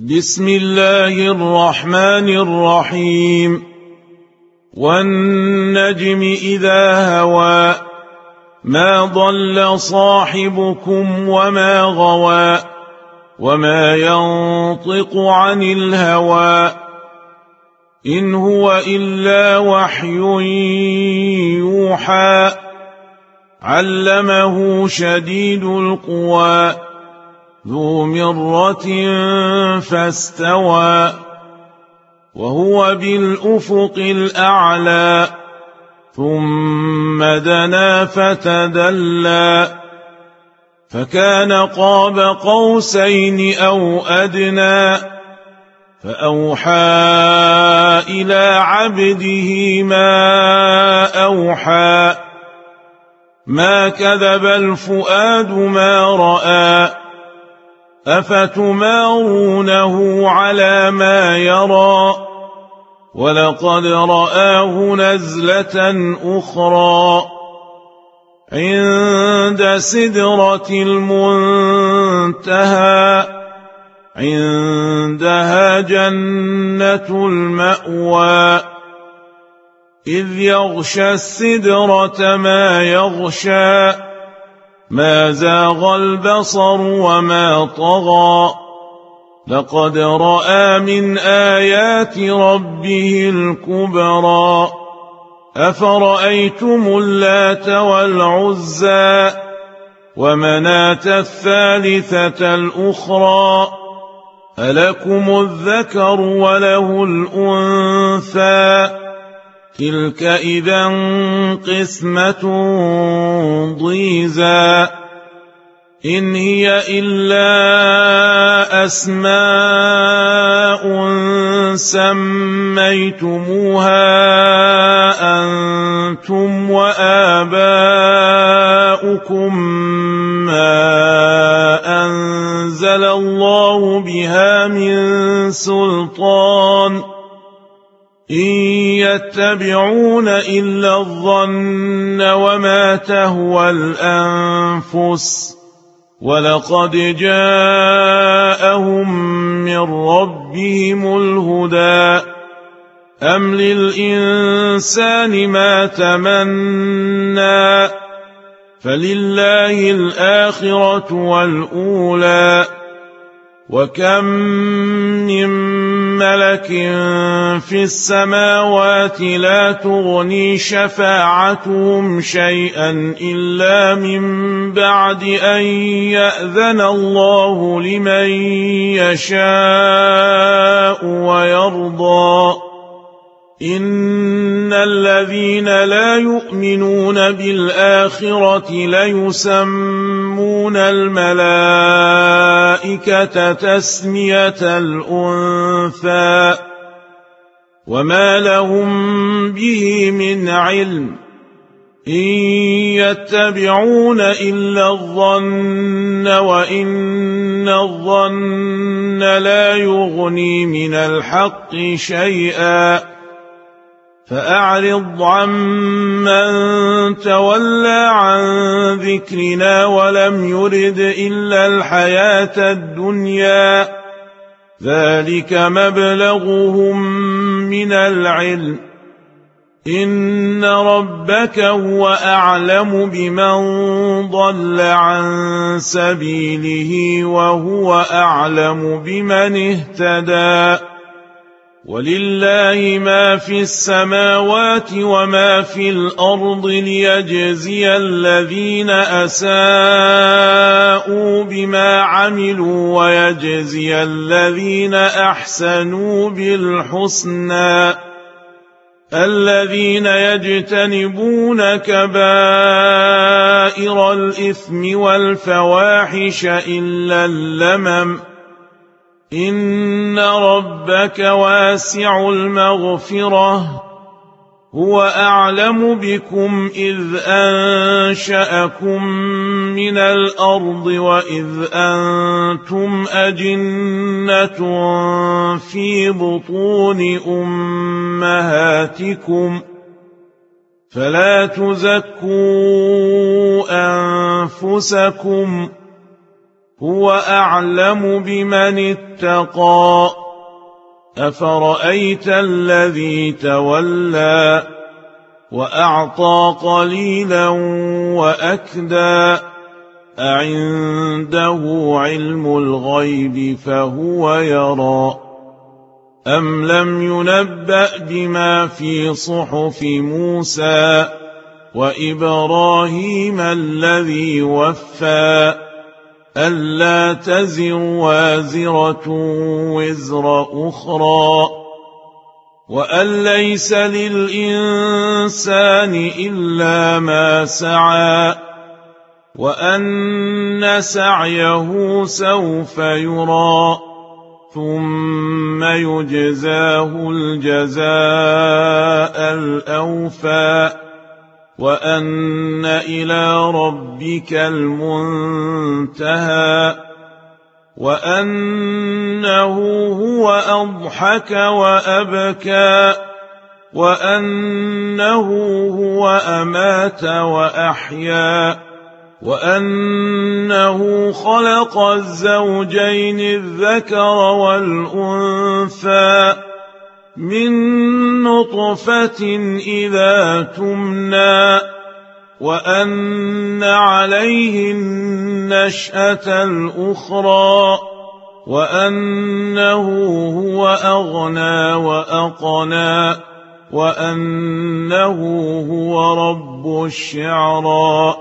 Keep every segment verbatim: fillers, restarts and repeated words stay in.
بسم الله الرحمن الرحيم والنجم إذا هوى ما ضل صاحبكم وما غوى وما ينطق عن الهوى إن هو إلا وحي يوحى علمه شديد القوى ذو مرة فاستوى وهو بالأفق الأعلى ثم دنا فتدلى فكان قاب قوسين أو أدنى فأوحى إلى عبده ما أوحى ما كذب الفؤاد ما رأى أفتمارونه على ما يرى ولقد رآه نزلة أخرى عند سدرة المنتهى عندها جنة المأوى إذ يغشى السدرة ما يغشى ما زاغ البصر وما طغى لقد رأى من آيات ربه الكبرى أفرأيتم اللات والعزى ومناة الثالثة الأخرى ألكم الذكر وله الأنثى تلك إذا قسمة ضيزى إن هي إلا أسماء سميتموها أنتم وآباؤكم ما أنزل الله بها من سلطان إن يتبعون إلا الظن وما تهوى الأنفس ولقد جاءهم من ربهم الهدى أم للإنسان ما تمنى فلله الآخرة والأولى وكم من ملك في السماوات لا تغني شفاعتهم شيئا إلا من بعد أن يأذن الله لمن يشاء ويرضى إن الذين لا يؤمنون بالآخرة ليسمون الملائكة تسمية الأنثى وما لهم به من علم إن يتبعون إلا الظن وإن الظن لا يغني من الحق شيئا فأعرض عمن تولى عن ذكرنا ولم يرد إلا الحياة الدنيا ذلك مبلغهم من العلم إن ربك هو أعلم بمن ضل عن سبيله وهو أعلم بمن اهتدى ولله ما في السماوات وما في الأرض ليجزي الذين أساءوا بما عملوا ويجزي الذين أحسنوا بالحسنى الذين يجتنبون كبائر الإثم والفواحش إلا اللمم إن ربك واسع المغفرة هو أعلم بكم إذ أنشأكم من الأرض وإذ أنتم أجنة في بطون أمهاتكم فلا تزكوا أنفسكم هو أعلم بمن اتقى أفرأيت الذي تولى وأعطى قليلا وأكدى أعنده علم الغيب فهو يرى أم لم ينبأ بما في صحف موسى وإبراهيم الذي وفى ألا تزر وازرة وزر أخرى وأن ليس للإنسان إلا ما سعى وأن سعيه سوف يرى ثم يجزاه الجزاء الأوفى وأن إلى ربك المنتهى وأنه هو أضحك وأبكى وأنه هو أمات وأحيا وأنه خلق الزوجين الذكر والأنثى من نطفة إذا تمنى وأن عليه النشأة الأخرى وأنه هو أغنى وأقنى وأنه هو رب الشعرى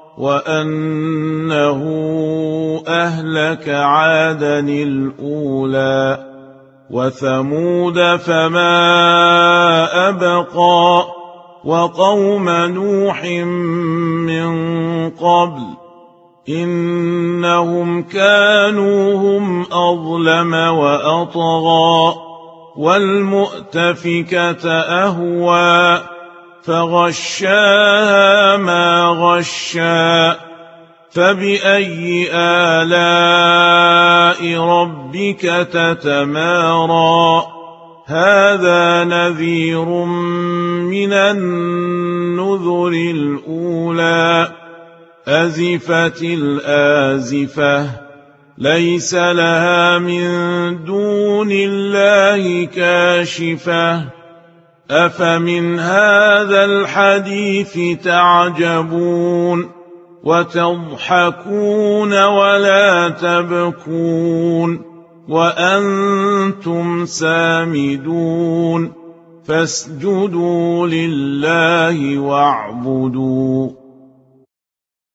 وأنه أهلك عادا الأولى وثمود فما أبقى وقوم نوح من قبل إنهم كانوا هم أظلم وأطغى والمؤتفكة أهوى فغشاها ما غشا فبأي آلاء ربك تتمارى هذا نذير من النذر الأولى أزفت الآزفة ليس لها من دون الله كاشفة أفمن هذا الحديث تعجبون وتضحكون ولا تبكون وأنتم سامدون فاسجدوا لله واعبدوا